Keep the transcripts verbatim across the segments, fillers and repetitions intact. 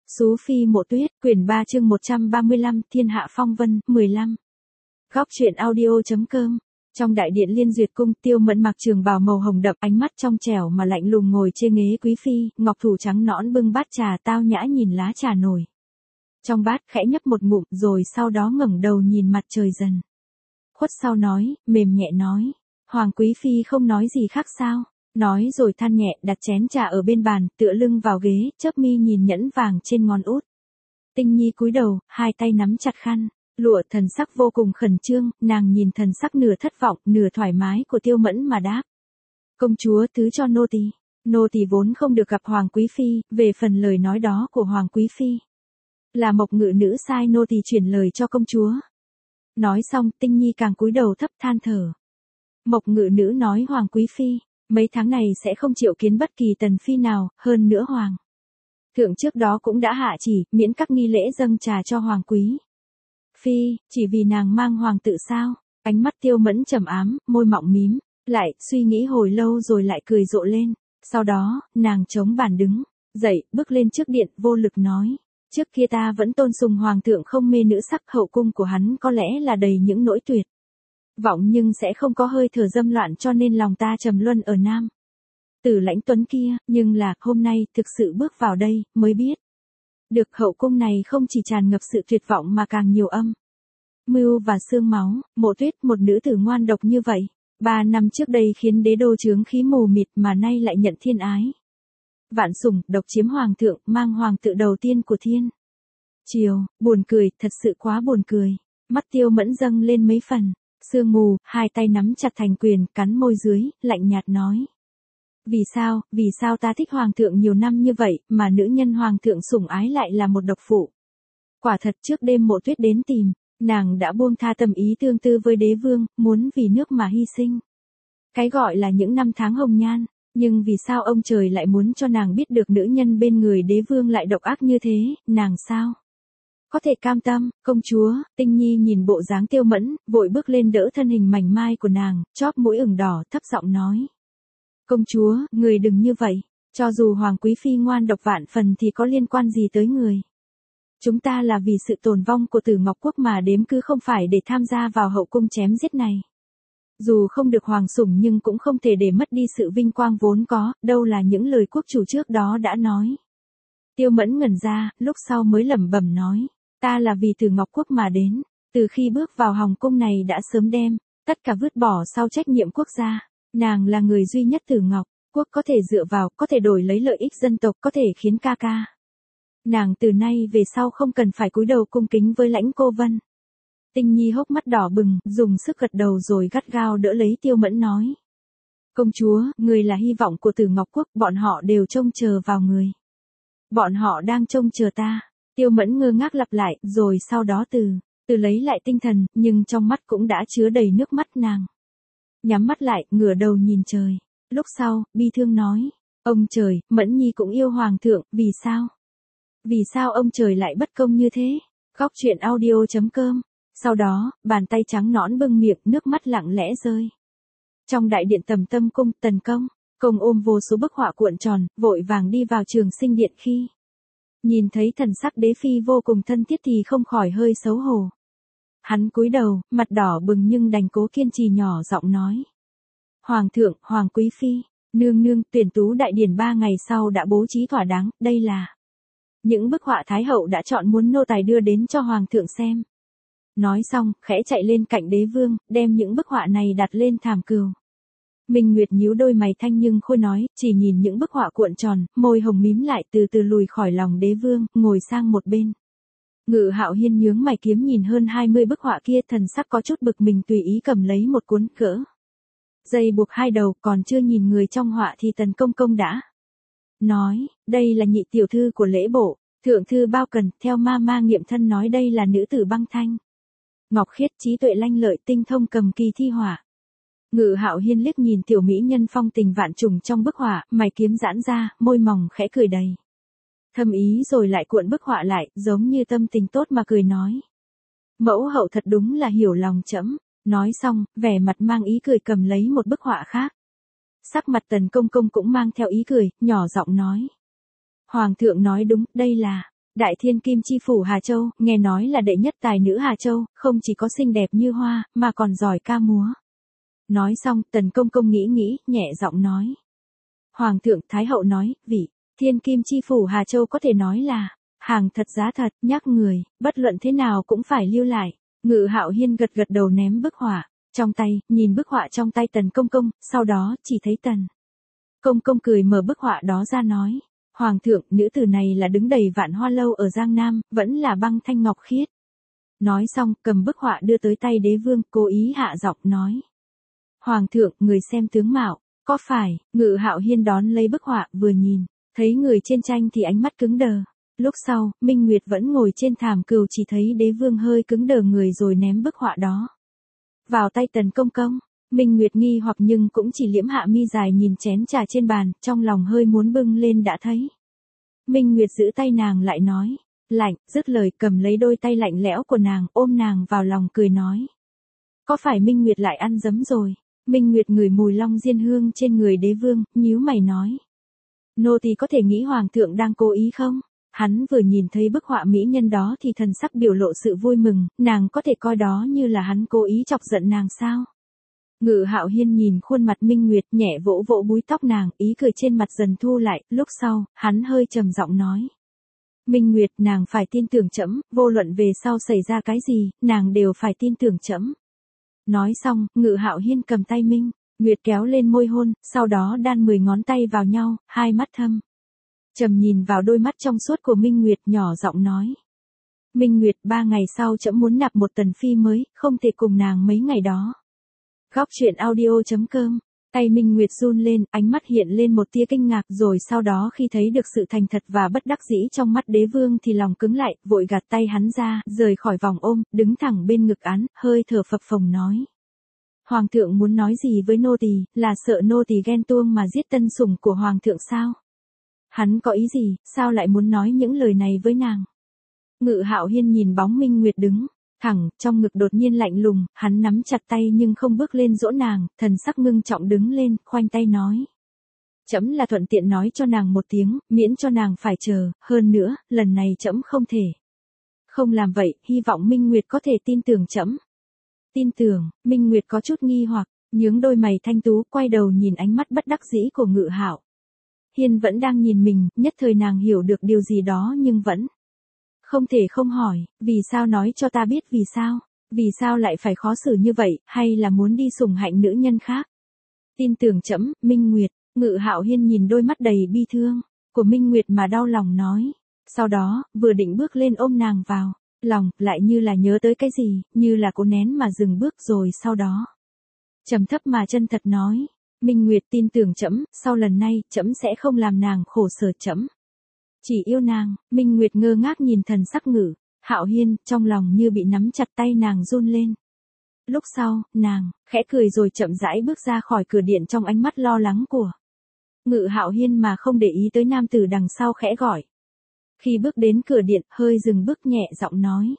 Sú Phi Mộ Tuyết, quyển ba chương một trăm ba mươi lăm, Thiên Hạ Phong Vân, mười lăm. Góc truyện audio.com. Trong đại điện Liên Duyệt cung, Tiêu Mẫn mặc trường bào màu hồng đậm, ánh mắt trong trẻo mà lạnh lùng ngồi trên ghế quý phi, ngọc thủ trắng nõn bưng bát trà tao nhã nhìn lá trà nổi. Trong bát khẽ nhấp một ngụm, rồi sau đó ngẩng đầu nhìn mặt trời dần. Khuất sau nói, mềm nhẹ nói, Hoàng quý phi không nói gì khác sao? Nói rồi than nhẹ, đặt chén trà ở bên bàn, tựa lưng vào ghế, chớp mi nhìn nhẫn vàng trên ngón út. Tinh Nhi cúi đầu, hai tay nắm chặt khăn, lụa, thần sắc vô cùng khẩn trương, nàng nhìn thần sắc nửa thất vọng, nửa thoải mái của Tiêu Mẫn mà đáp. Công chúa thứ cho nô tỳ. Nô tỳ vốn không được gặp Hoàng quý phi, về phần lời nói đó của Hoàng quý phi. Là Mộc Ngự nữ sai nô tỳ chuyển lời cho công chúa. Nói xong, Tinh Nhi càng cúi đầu thấp than thở. Mộc Ngự nữ nói Hoàng quý phi, mấy tháng này sẽ không chịu kiến bất kỳ tần phi nào, hơn nữa Hoàng thượng trước đó cũng đã hạ chỉ, miễn các nghi lễ dâng trà cho Hoàng quý phi, chỉ vì nàng mang hoàng tự sao? Ánh mắt Tiêu Mẫn trầm ám, môi mọng mím, lại, suy nghĩ hồi lâu rồi lại cười rộ lên. Sau đó, nàng chống bàn đứng, dậy, bước lên trước điện, vô lực nói. Trước kia ta vẫn tôn sùng hoàng thượng không mê nữ sắc, hậu cung của hắn có lẽ là đầy những nỗi tuyệt vọng nhưng sẽ không có hơi thở dâm loạn, cho nên lòng ta trầm luân ở nam Tử Lãnh Tuấn kia, nhưng là, hôm nay, thực sự bước vào đây, mới biết. Được hậu cung này không chỉ tràn ngập sự tuyệt vọng mà càng nhiều âm mưu và xương máu. Mộ Tuyết, một nữ tử ngoan độc như vậy, ba năm trước đây khiến đế đô chướng khí mù mịt mà nay lại nhận thiên ái vạn sủng, độc chiếm hoàng thượng, mang hoàng tự đầu tiên của thiên triều. Buồn cười, thật sự quá buồn cười. Mắt Tiêu Mẫn dâng lên mấy phần sương mù, hai tay nắm chặt thành quyền, cắn môi dưới, lạnh nhạt nói. Vì sao, vì sao ta thích hoàng thượng nhiều năm như vậy, mà nữ nhân hoàng thượng sủng ái lại là một độc phụ? Quả thật trước đêm Mộ Tuyết đến tìm, nàng đã buông tha tâm ý tương tư với đế vương, muốn vì nước mà hy sinh. Cái gọi là những năm tháng hồng nhan, nhưng vì sao ông trời lại muốn cho nàng biết được nữ nhân bên người đế vương lại độc ác như thế, nàng sao có thể cam tâm? Công chúa, Tinh Nhi nhìn bộ dáng Tiêu Mẫn, vội bước lên đỡ thân hình mảnh mai của nàng, chóp mũi ửng đỏ, thấp giọng nói. Công chúa, người đừng như vậy, cho dù Hoàng quý phi ngoan độc vạn phần thì có liên quan gì tới người? Chúng ta là vì sự tồn vong của Tử Ngọc Quốc mà đếm, cứ không phải để tham gia vào hậu cung chém giết này. Dù không được hoàng sủng nhưng cũng không thể để mất đi sự vinh quang vốn có, đâu là những lời quốc chủ trước đó đã nói. Tiêu Mẫn ngẩn ra, lúc sau mới lẩm bẩm nói. Ta là vì Tử Ngọc Quốc mà đến, từ khi bước vào hồng cung này đã sớm đem tất cả vứt bỏ sau trách nhiệm quốc gia. Nàng là người duy nhất Tử Ngọc Quốc có thể dựa vào, có thể đổi lấy lợi ích dân tộc, có thể khiến ca ca nàng từ nay về sau không cần phải cúi đầu cung kính với Lãnh Cô Vân. Tinh Nhi hốc mắt đỏ bừng, dùng sức gật đầu rồi gắt gao đỡ lấy Tiêu Mẫn nói. Công chúa, người là hy vọng của Tử Ngọc Quốc, bọn họ đều trông chờ vào người. Bọn họ đang trông chờ ta. Tiêu Mẫn ngơ ngác lặp lại, rồi sau đó từ từ lấy lại tinh thần, nhưng trong mắt cũng đã chứa đầy nước mắt. Nàng nhắm mắt lại, ngửa đầu nhìn trời. Lúc sau, bi thương nói. Ông trời, Mẫn Nhi cũng yêu hoàng thượng, vì sao? Vì sao ông trời lại bất công như thế? Góc truyện audio.com. Sau đó, bàn tay trắng nõn bưng miệng, nước mắt lặng lẽ rơi. Trong đại điện Tầm Tâm cung, Tần Công, công ôm vô số bức họa cuộn tròn, vội vàng đi vào Trường Sinh điện. Khi nhìn thấy thần sắc đế phi vô cùng thân thiết thì không khỏi hơi xấu hổ. Hắn cúi đầu, mặt đỏ bừng nhưng đành cố kiên trì nhỏ giọng nói. Hoàng thượng, Hoàng quý phi, nương nương, tuyển tú đại điển ba ngày sau đã bố trí thỏa đáng, đây là những bức họa Thái hậu đã chọn, muốn nô tài đưa đến cho Hoàng thượng xem. Nói xong, khẽ chạy lên cạnh đế vương, đem những bức họa này đặt lên thảm cừu. Minh Nguyệt nhíu đôi mày thanh nhưng khôi nói, chỉ nhìn những bức họa cuộn tròn, môi hồng mím lại, từ từ lùi khỏi lòng đế vương, ngồi sang một bên. Ngự Hạo Hiên nhướng mày kiếm nhìn hơn hai mươi bức họa kia, thần sắc có chút bực mình, tùy ý cầm lấy một cuốn cỡ dây buộc hai đầu, còn chưa nhìn người trong họa thì Tần Công công đã nói, đây là nhị tiểu thư của lễ bộ, thượng thư Bao Cần, theo ma ma nghiệm thân nói đây là nữ tử băng thanh ngọc khiết, trí tuệ lanh lợi, tinh thông cầm kỳ thi họa. Ngự Hạo Hiên liếc nhìn tiểu mỹ nhân phong tình vạn trùng trong bức họa, mày kiếm giãn ra, môi mỏng khẽ cười đầy thâm ý, rồi lại cuộn bức họa lại, giống như tâm tình tốt mà cười nói. Mẫu hậu thật đúng là hiểu lòng trẫm. Nói xong, vẻ mặt mang ý cười cầm lấy một bức họa khác. Sắc mặt Tần Công công cũng mang theo ý cười, nhỏ giọng nói. Hoàng thượng nói đúng, đây là Đại thiên kim chi phủ Hà Châu, nghe nói là đệ nhất tài nữ Hà Châu, không chỉ có xinh đẹp như hoa, mà còn giỏi ca múa. Nói xong, Tần Công Công nghĩ nghĩ, nhẹ giọng nói. Hoàng thượng, Thái hậu nói, vị, thiên kim chi phủ Hà Châu có thể nói là, hàng thật giá thật, nhắc người, bất luận thế nào cũng phải lưu lại. Ngự Hạo Hiên gật gật đầu ném bức họa, trong tay, nhìn bức họa trong tay Tần Công Công, sau đó, chỉ thấy Tần Công Công cười mở bức họa đó ra nói. Hoàng thượng, nữ tử này là đứng đầy vạn hoa lâu ở Giang Nam, vẫn là băng thanh ngọc khiết. Nói xong, cầm bức họa đưa tới tay đế vương, cố ý hạ giọng nói. Hoàng thượng, người xem tướng mạo, có phải? Ngự Hạo Hiên đón lấy bức họa, vừa nhìn, thấy người trên tranh thì ánh mắt cứng đờ. Lúc sau, Minh Nguyệt vẫn ngồi trên thảm cừu, chỉ thấy đế vương hơi cứng đờ người rồi ném bức họa đó vào tay Tần Công Công. Minh Nguyệt nghi hoặc nhưng cũng chỉ liễm hạ mi dài nhìn chén trà trên bàn, trong lòng hơi muốn bưng lên đã thấy. Minh Nguyệt giữ tay nàng lại nói, lạnh, dứt lời cầm lấy đôi tay lạnh lẽo của nàng, ôm nàng vào lòng cười nói. Có phải Minh Nguyệt lại ăn dấm rồi? Minh Nguyệt ngửi mùi long diên hương trên người đế vương, nhíu mày nói. Nô tỳ có thể nghĩ hoàng thượng đang cố ý không? Hắn vừa nhìn thấy bức họa mỹ nhân đó thì thần sắc biểu lộ sự vui mừng, nàng có thể coi đó như là hắn cố ý chọc giận nàng sao? Ngự Hạo Hiên nhìn khuôn mặt Minh Nguyệt, nhẹ vỗ vỗ búi tóc nàng, ý cười trên mặt dần thu lại, lúc sau, hắn hơi trầm giọng nói. Minh Nguyệt, nàng phải tin tưởng trẫm, vô luận về sau xảy ra cái gì, nàng đều phải tin tưởng trẫm. Nói xong, Ngự Hạo Hiên cầm tay Minh Nguyệt kéo lên môi hôn, sau đó đan mười ngón tay vào nhau, hai mắt thâm trầm nhìn vào đôi mắt trong suốt của Minh Nguyệt, nhỏ giọng nói. Minh Nguyệt, ba ngày sau trẫm muốn nạp một tần phi mới, không thể cùng nàng mấy ngày đó. Góc truyện audio chấm com. Tay Minh Nguyệt run lên, ánh mắt hiện lên một tia kinh ngạc, rồi sau đó khi thấy được sự thành thật và bất đắc dĩ trong mắt đế vương thì lòng cứng lại, vội gạt tay hắn ra, rời khỏi vòng ôm, đứng thẳng bên ngực án, hơi thở phập phồng nói. Hoàng thượng muốn nói gì với nô tỳ, là sợ nô tỳ ghen tuông mà giết tân sủng của hoàng thượng sao? Hắn có ý gì, sao lại muốn nói những lời này với nàng? Ngự Hạo Hiên nhìn bóng Minh Nguyệt đứng thẳng, trong ngực đột nhiên lạnh lùng, hắn nắm chặt tay nhưng không bước lên dỗ nàng, thần sắc ngưng trọng đứng lên, khoanh tay nói. Trẫm là thuận tiện nói cho nàng một tiếng, miễn cho nàng phải chờ, hơn nữa, lần này trẫm không thể. Không làm vậy, hy vọng Minh Nguyệt có thể tin tưởng trẫm. Tin tưởng, Minh Nguyệt có chút nghi hoặc, nhướng đôi mày thanh tú, quay đầu nhìn ánh mắt bất đắc dĩ của Ngự Hạo Hiên vẫn đang nhìn mình, nhất thời nàng hiểu được điều gì đó nhưng vẫn không thể không hỏi, vì sao nói cho ta biết vì sao? Vì sao lại phải khó xử như vậy, hay là muốn đi sủng hạnh nữ nhân khác? Tin tưởng trẫm, Minh Nguyệt. Ngự Hạo Hiên nhìn đôi mắt đầy bi thương của Minh Nguyệt mà đau lòng nói. Sau đó, vừa định bước lên ôm nàng vào lòng, lại như là nhớ tới cái gì, như là cố nén mà dừng bước, rồi sau đó trầm thấp mà chân thật nói. Minh Nguyệt, tin tưởng trẫm, sau lần này, trẫm sẽ không làm nàng khổ sở, trẫm chỉ yêu nàng. Minh Nguyệt ngơ ngác nhìn thần sắc Ngự Hạo Hiên, trong lòng như bị nắm chặt, tay nàng run lên. Lúc sau, nàng khẽ cười rồi chậm rãi bước ra khỏi cửa điện, trong ánh mắt lo lắng của Ngự Hạo Hiên mà không để ý tới nam tử đằng sau khẽ gọi. Khi bước đến cửa điện, hơi dừng bước, nhẹ giọng nói.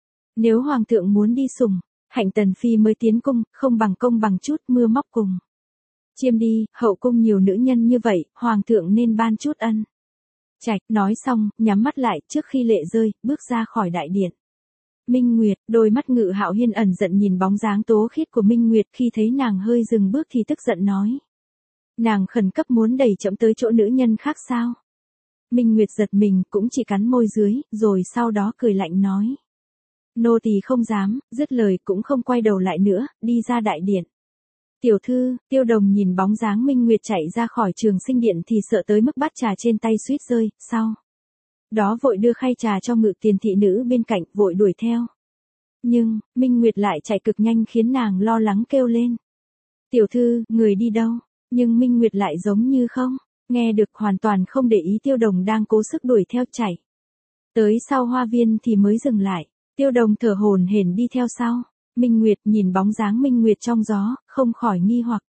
Nếu hoàng thượng muốn đi sủng hạnh tần phi mới tiến cung, không bằng công bằng chút, mưa móc cùng chiêm đi, hậu cung nhiều nữ nhân như vậy, hoàng thượng nên ban chút ân trạch. Nói xong, nhắm mắt lại, trước khi lệ rơi, bước ra khỏi đại điện. Minh Nguyệt, đôi mắt Ngự Hạo Hiên ẩn giận nhìn bóng dáng tố khiết của Minh Nguyệt, khi thấy nàng hơi dừng bước thì tức giận nói. Nàng khẩn cấp muốn đẩy trẫm tới chỗ nữ nhân khác sao? Minh Nguyệt giật mình, cũng chỉ cắn môi dưới, rồi sau đó cười lạnh nói. Nô tỳ không dám, dứt lời cũng không quay đầu lại nữa, đi ra đại điện. Tiểu thư, Tiêu Đồng nhìn bóng dáng Minh Nguyệt chạy ra khỏi Trường Sinh Điện thì sợ tới mức bát trà trên tay suýt rơi, sau đó vội đưa khay trà cho Ngự Tiền thị nữ bên cạnh, vội đuổi theo. Nhưng, Minh Nguyệt lại chạy cực nhanh khiến nàng lo lắng kêu lên. Tiểu thư, người đi đâu? Nhưng Minh Nguyệt lại giống như không nghe được, hoàn toàn không để ý Tiêu Đồng đang cố sức đuổi theo chạy. Tới sau hoa viên thì mới dừng lại, Tiêu Đồng thở hổn hển đi theo sau. Minh Nguyệt nhìn bóng dáng Minh Nguyệt trong gió, không khỏi nghi hoặc.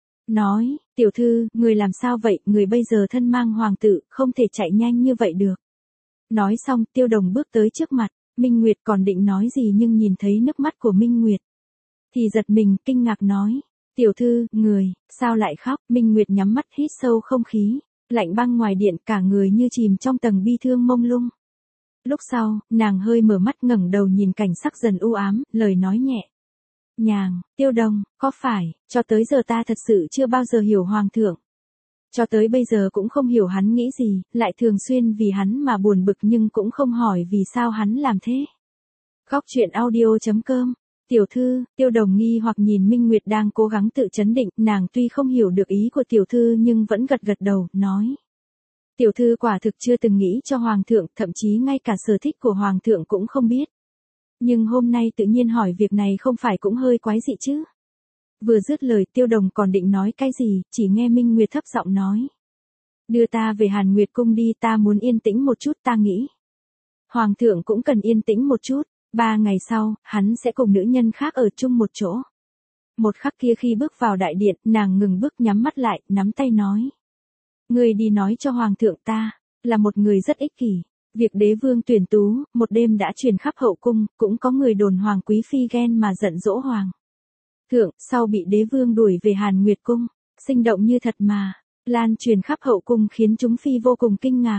Nói, tiểu thư, người làm sao vậy, người bây giờ thân mang hoàng tử, không thể chạy nhanh như vậy được. Nói xong, Tiêu Đồng bước tới trước mặt, Minh Nguyệt còn định nói gì nhưng nhìn thấy nước mắt của Minh Nguyệt thì giật mình, kinh ngạc nói. Tiểu thư, người, sao lại khóc? Minh Nguyệt nhắm mắt hít sâu không khí lạnh băng ngoài điện, cả người như chìm trong tầng bi thương mông lung. Lúc sau, nàng hơi mở mắt ngẩng đầu nhìn cảnh sắc dần u ám, lời nói nhẹ nhàng, Tiêu Đồng, có phải, cho tới giờ ta thật sự chưa bao giờ hiểu Hoàng thượng. Cho tới bây giờ cũng không hiểu hắn nghĩ gì, lại thường xuyên vì hắn mà buồn bực nhưng cũng không hỏi vì sao hắn làm thế. Góc truyện audio chấm com. Tiểu thư, Tiêu Đồng nghi hoặc nhìn Minh Nguyệt đang cố gắng tự chấn định, nàng tuy không hiểu được ý của tiểu thư nhưng vẫn gật gật đầu, nói. Tiểu thư quả thực chưa từng nghĩ cho Hoàng thượng, thậm chí ngay cả sở thích của Hoàng thượng cũng không biết. Nhưng hôm nay tự nhiên hỏi việc này không phải cũng hơi quái dị chứ. Vừa dứt lời Tiêu Đồng còn định nói cái gì, chỉ nghe Minh Nguyệt thấp giọng nói. Đưa ta về Hàn Nguyệt cung đi, ta muốn yên tĩnh một chút, ta nghĩ. Hoàng thượng cũng cần yên tĩnh một chút, ba ngày sau, hắn sẽ cùng nữ nhân khác ở chung một chỗ. Một khắc kia khi bước vào đại điện, nàng ngừng bước nhắm mắt lại, nắm tay nói. Người đi nói cho Hoàng thượng ta, là một người rất ích kỷ. Việc đế vương tuyển tú, một đêm đã truyền khắp hậu cung, cũng có người đồn Hoàng quý phi ghen mà giận dỗ Hoàng thượng, sau bị đế vương đuổi về Hàn Nguyệt cung. Sinh động như thật mà, lan truyền khắp hậu cung khiến chúng phi vô cùng kinh ngạc.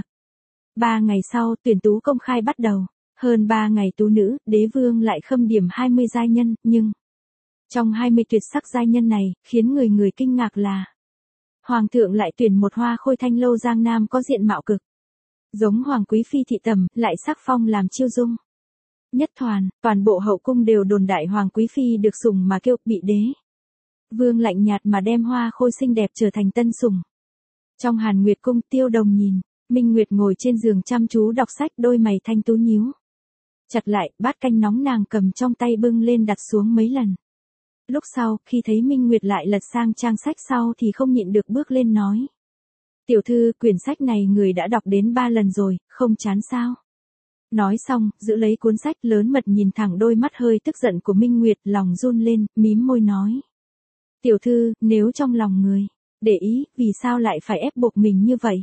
Ba ngày sau, tuyển tú công khai bắt đầu. Hơn ba ngày tú nữ, đế vương lại khâm điểm hai mươi giai nhân, nhưng trong hai mươi tuyệt sắc giai nhân này, khiến người người kinh ngạc là Hoàng thượng lại tuyển một hoa khôi thanh lâu giang nam có diện mạo cực giống Hoàng quý phi thị tầm, lại sắc phong làm chiêu dung. Nhất toàn, toàn bộ hậu cung đều đồn đại Hoàng quý phi được sủng mà kêu, bị đế vương lạnh nhạt mà đem hoa khôi xinh đẹp trở thành tân sủng. Trong Hàn Nguyệt cung, Tiêu Đồng nhìn Minh Nguyệt ngồi trên giường chăm chú đọc sách, đôi mày thanh tú nhíu chặt lại, bát canh nóng nàng cầm trong tay bưng lên đặt xuống mấy lần. Lúc sau, khi thấy Minh Nguyệt lại lật sang trang sách sau thì không nhịn được bước lên nói. Tiểu thư, quyển sách này người đã đọc đến ba lần rồi, không chán sao? Nói xong, giữ lấy cuốn sách lớn mật nhìn thẳng đôi mắt hơi tức giận của Minh Nguyệt, lòng run lên, mím môi nói. Tiểu thư, nếu trong lòng người để ý, vì sao lại phải ép buộc mình như vậy?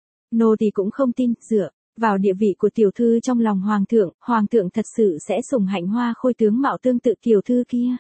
Nô thì cũng không tin, dựa vào địa vị của tiểu thư trong lòng Hoàng thượng, Hoàng thượng thật sự sẽ sủng hạnh hoa khôi tướng mạo tương tự tiểu thư kia.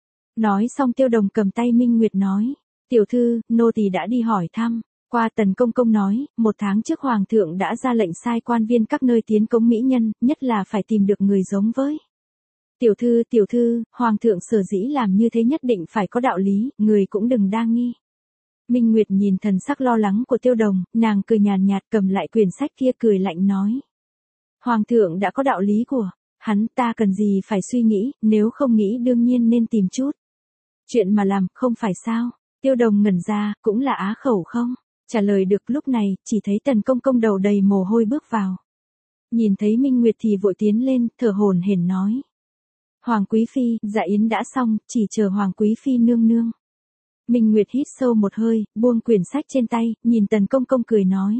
Nói xong Tiêu Đồng cầm tay Minh Nguyệt nói. Tiểu thư, nô tỳ đã đi hỏi thăm. Qua Tần Công Công nói, một tháng trước Hoàng thượng đã ra lệnh sai quan viên các nơi tiến cống mỹ nhân, nhất là phải tìm được người giống với. Tiểu thư, tiểu thư, Hoàng thượng sở dĩ làm như thế nhất định phải có đạo lý, người cũng đừng đa nghi. Minh Nguyệt nhìn thần sắc lo lắng của Tiêu Đồng, nàng cười nhàn nhạt cầm lại quyển sách kia cười lạnh nói. Hoàng thượng đã có đạo lý của hắn, ta cần gì phải suy nghĩ, nếu không nghĩ đương nhiên nên tìm chút chuyện mà làm, không phải sao? Tiêu Đồng ngẩn ra, cũng là á khẩu không? Trả lời được. Lúc này, chỉ thấy Tần Công Công đầu đầy mồ hôi bước vào. Nhìn thấy Minh Nguyệt thì vội tiến lên, thở hổn hển nói. Hoàng quý phi, dạ yến đã xong, chỉ chờ Hoàng quý phi nương nương. Minh Nguyệt hít sâu một hơi, buông quyển sách trên tay, nhìn Tần Công Công cười nói.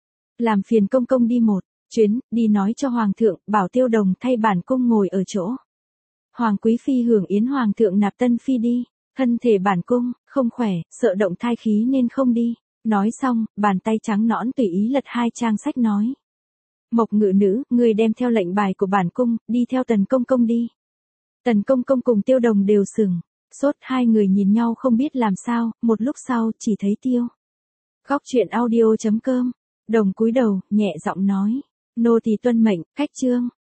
Làm phiền Công Công đi một chuyến, đi nói cho Hoàng thượng, bảo Tiêu Đồng thay bản cung ngồi ở chỗ. Hoàng quý phi hưởng yến Hoàng thượng nạp tân phi đi, thân thể bản cung, không khỏe, sợ động thai khí nên không đi. Nói xong, bàn tay trắng nõn tùy ý lật hai trang sách nói. Mộc ngự nữ, người đem theo lệnh bài của bản cung, đi theo Tần Công Công đi. Tần Công Công cùng Tiêu Đồng đều sừng sốt, hai người nhìn nhau không biết làm sao, một lúc sau chỉ thấy Tiêu. Góc truyện audio chấm com, Đồng cúi đầu, nhẹ giọng nói. Nô tỳ tuân mệnh, cách chương.